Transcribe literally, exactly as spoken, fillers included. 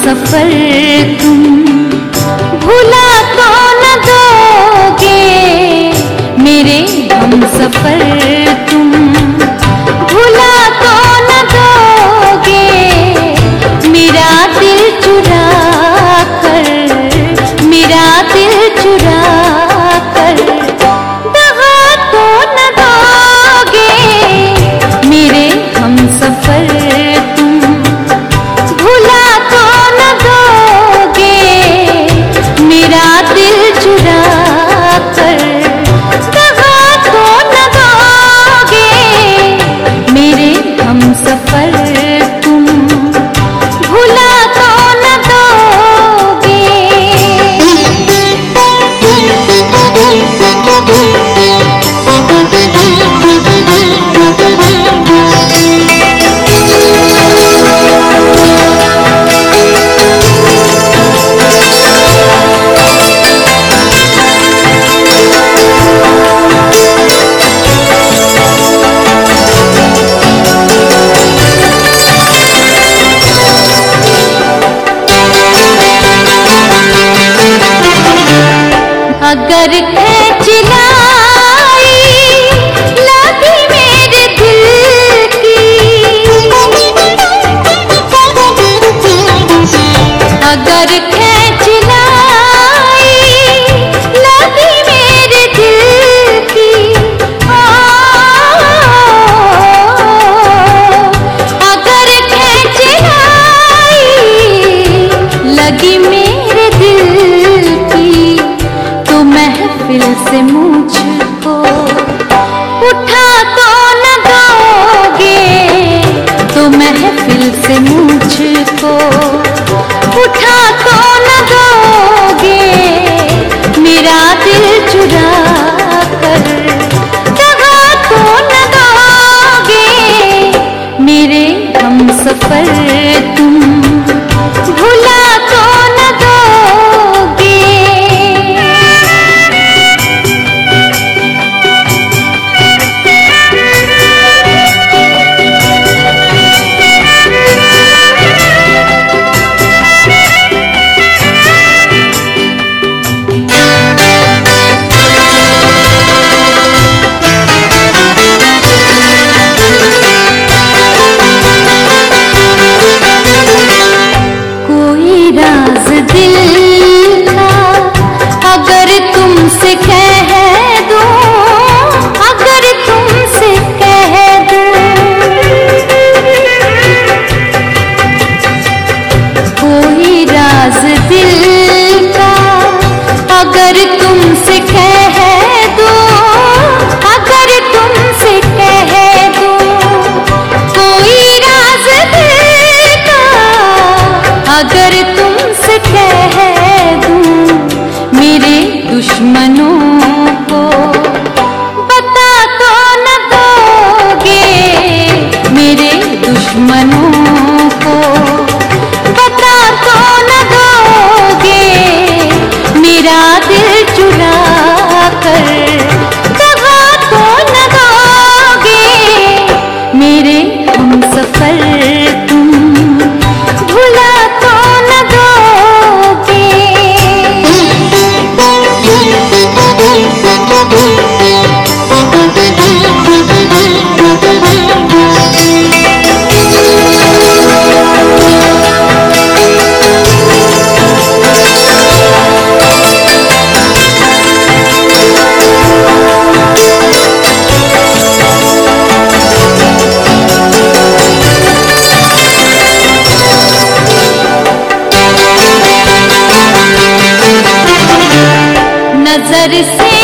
सफर तुम भुला तो न दोगे, मेरे हम सफर तुम भुला तो न दोगे, मेरा दिल चुरा कर, मेरा दिल चुरा कर दगा तो न दोगे, मेरे हम सफर तुम भुला तो न दोगे, मेरा दिल चुरा कर दगा तो न दोगे, मेरे हम सफर तुम भुला तो न दोगे। अगर खींच लाई लगी मेरे दिल की, अगर खींच लाई लगी मेरे दिल की, ओ, अगर खींच लाई लगी मेरे दिल की, तो महफिल से मुझको उठा तो न दोगे, तो महफिल से मुझको उठा तो न दोगे, मेरा दिल चुरा कर दगा तो न दोगे, मेरे हम सफर तुम भुला तो न दोगे। कोई राज दिल का अगर तुमसे कह दूं, अगर तुमसे कह दूं, कोई राज दिल का अगर तुमसे कह दूं, अगर तुमसे कह दूं, कोई राज दिल का अगर तुमसे कह दूं, मेरे दुश्मनों को बता तो न दोगे, मेरे दुश्मनों को बता तो न दोगे, मेरा दिल चुरा कर दगा तो न दोगे, मेरे हम सफर तुम भुला तो न दोगे। नजर से